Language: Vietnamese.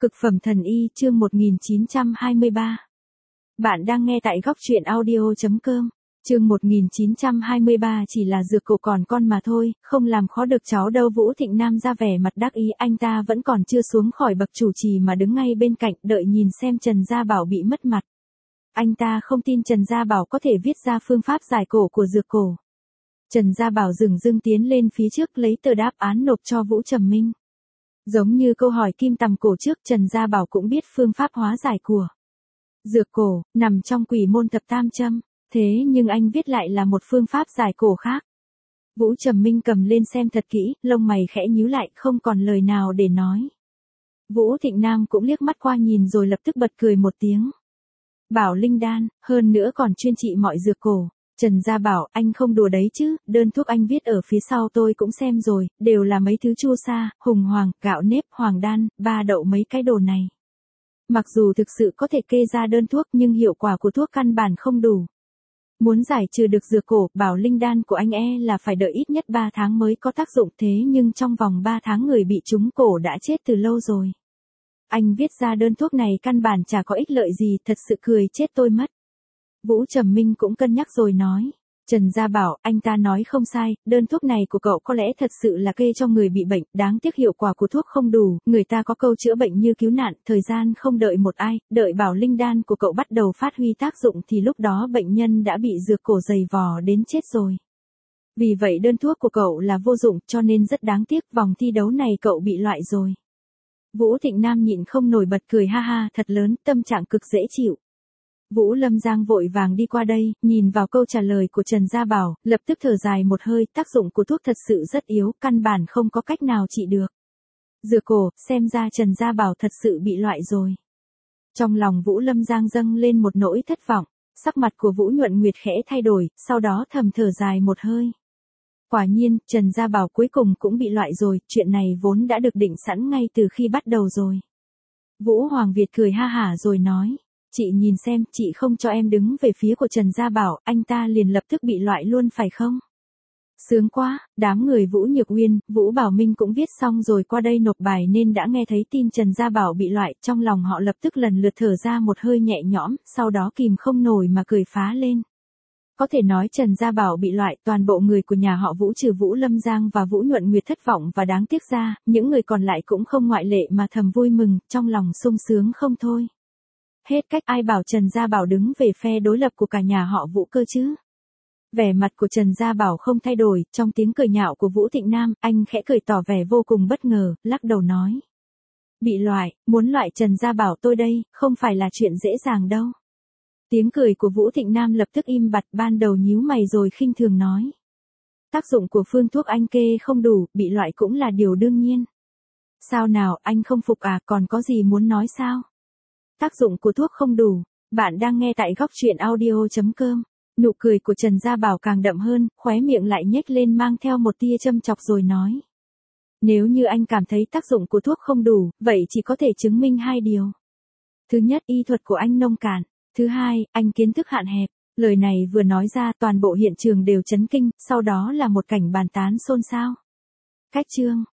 Cực phẩm thần y chương 1923. Bạn đang nghe tại góc truyện audio.com. Chương 1923 chỉ là dược cổ còn con mà thôi, không làm khó được cháu đâu. Vũ Thịnh Nam ra vẻ mặt đắc ý, anh ta vẫn còn chưa xuống khỏi bậc chủ trì mà đứng ngay bên cạnh đợi nhìn xem Trần Gia Bảo bị mất mặt. Anh ta không tin Trần Gia Bảo có thể viết ra phương pháp giải cổ của dược cổ. Trần Gia Bảo dửng dưng tiến lên phía trước lấy tờ đáp án nộp cho Vũ Trầm Minh. Giống như câu hỏi kim tầm cổ trước, Trần Gia Bảo cũng biết phương pháp hóa giải của dược cổ, nằm trong quỷ môn thập tam châm, thế nhưng anh viết lại là một phương pháp giải cổ khác. Vũ Trầm Minh cầm lên xem thật kỹ, lông mày khẽ nhíu lại, không còn lời nào để nói. Vũ Thịnh Nam cũng liếc mắt qua nhìn rồi lập tức bật cười một tiếng. Bảo linh đan, hơn nữa còn chuyên trị mọi dược cổ. Trần Gia Bảo, anh không đùa đấy chứ, đơn thuốc anh viết ở phía sau tôi cũng xem rồi, đều là mấy thứ chu sa, hùng hoàng, gạo nếp, hoàng đan, ba đậu mấy cái đồ này. Mặc dù thực sự có thể kê ra đơn thuốc nhưng hiệu quả của thuốc căn bản không đủ. Muốn giải trừ được dược cổ, bảo linh đan của anh là phải đợi ít nhất 3 tháng mới có tác dụng, thế nhưng trong vòng 3 tháng người bị trúng cổ đã chết từ lâu rồi. Anh viết ra đơn thuốc này căn bản chả có ích lợi gì, thật sự cười chết tôi mất. Vũ Trầm Minh cũng cân nhắc rồi nói. Trần Gia Bảo, anh ta nói không sai, đơn thuốc này của cậu có lẽ thật sự là kê cho người bị bệnh, đáng tiếc hiệu quả của thuốc không đủ, người ta có câu chữa bệnh như cứu nạn, thời gian không đợi một ai, đợi bảo linh đan của cậu bắt đầu phát huy tác dụng thì lúc đó bệnh nhân đã bị dược cổ dày vò đến chết rồi. Vì vậy đơn thuốc của cậu là vô dụng, cho nên rất đáng tiếc, vòng thi đấu này cậu bị loại rồi. Vũ Thịnh Nam nhịn không nổi bật cười ha ha thật lớn, tâm trạng cực dễ chịu. Vũ Lâm Giang vội vàng đi qua đây, nhìn vào câu trả lời của Trần Gia Bảo, lập tức thở dài một hơi, tác dụng của thuốc thật sự rất yếu, căn bản không có cách nào trị được. Dược cổ, xem ra Trần Gia Bảo thật sự bị loại rồi. Trong lòng Vũ Lâm Giang dâng lên một nỗi thất vọng, sắc mặt của Vũ Nhuận Nguyệt khẽ thay đổi, sau đó thầm thở dài một hơi. Quả nhiên, Trần Gia Bảo cuối cùng cũng bị loại rồi, chuyện này vốn đã được định sẵn ngay từ khi bắt đầu rồi. Vũ Hoàng Việt cười ha hả rồi nói. Chị nhìn xem, chị không cho em đứng về phía của Trần Gia Bảo, anh ta liền lập tức bị loại luôn phải không? Sướng quá, đám người Vũ Nhược Uyên, Vũ Bảo Minh cũng viết xong rồi qua đây nộp bài nên đã nghe thấy tin Trần Gia Bảo bị loại, trong lòng họ lập tức lần lượt thở ra một hơi nhẹ nhõm, sau đó kìm không nổi mà cười phá lên. Có thể nói Trần Gia Bảo bị loại, toàn bộ người của nhà họ Vũ trừ Vũ Lâm Giang và Vũ Nhuận Nguyệt thất vọng và đáng tiếc ra, những người còn lại cũng không ngoại lệ mà thầm vui mừng, trong lòng sung sướng không thôi. Hết cách, ai bảo Trần Gia Bảo đứng về phe đối lập của cả nhà họ Vũ cơ chứ. Vẻ mặt của Trần Gia Bảo không thay đổi, trong tiếng cười nhạo của Vũ Thịnh Nam, anh khẽ cười tỏ vẻ vô cùng bất ngờ, lắc đầu nói. Bị loại, muốn loại Trần Gia Bảo tôi đây, không phải là chuyện dễ dàng đâu. Tiếng cười của Vũ Thịnh Nam lập tức im bặt, ban đầu nhíu mày rồi khinh thường nói. Tác dụng của phương thuốc anh kê không đủ, bị loại cũng là điều đương nhiên. Sao nào, anh không phục à, còn có gì muốn nói sao? Tác dụng của thuốc không đủ, bạn đang nghe tại góc truyện audio.com. Nụ cười của Trần Gia Bảo càng đậm hơn, khóe miệng lại nhếch lên mang theo một tia châm chọc rồi nói. Nếu như anh cảm thấy tác dụng của thuốc không đủ, vậy chỉ có thể chứng minh 2 điều. Thứ nhất, y thuật của anh nông cạn. Thứ hai, anh kiến thức hạn hẹp. Lời này vừa nói ra toàn bộ hiện trường đều chấn kinh, sau đó là một cảnh bàn tán xôn xao. Cách chương,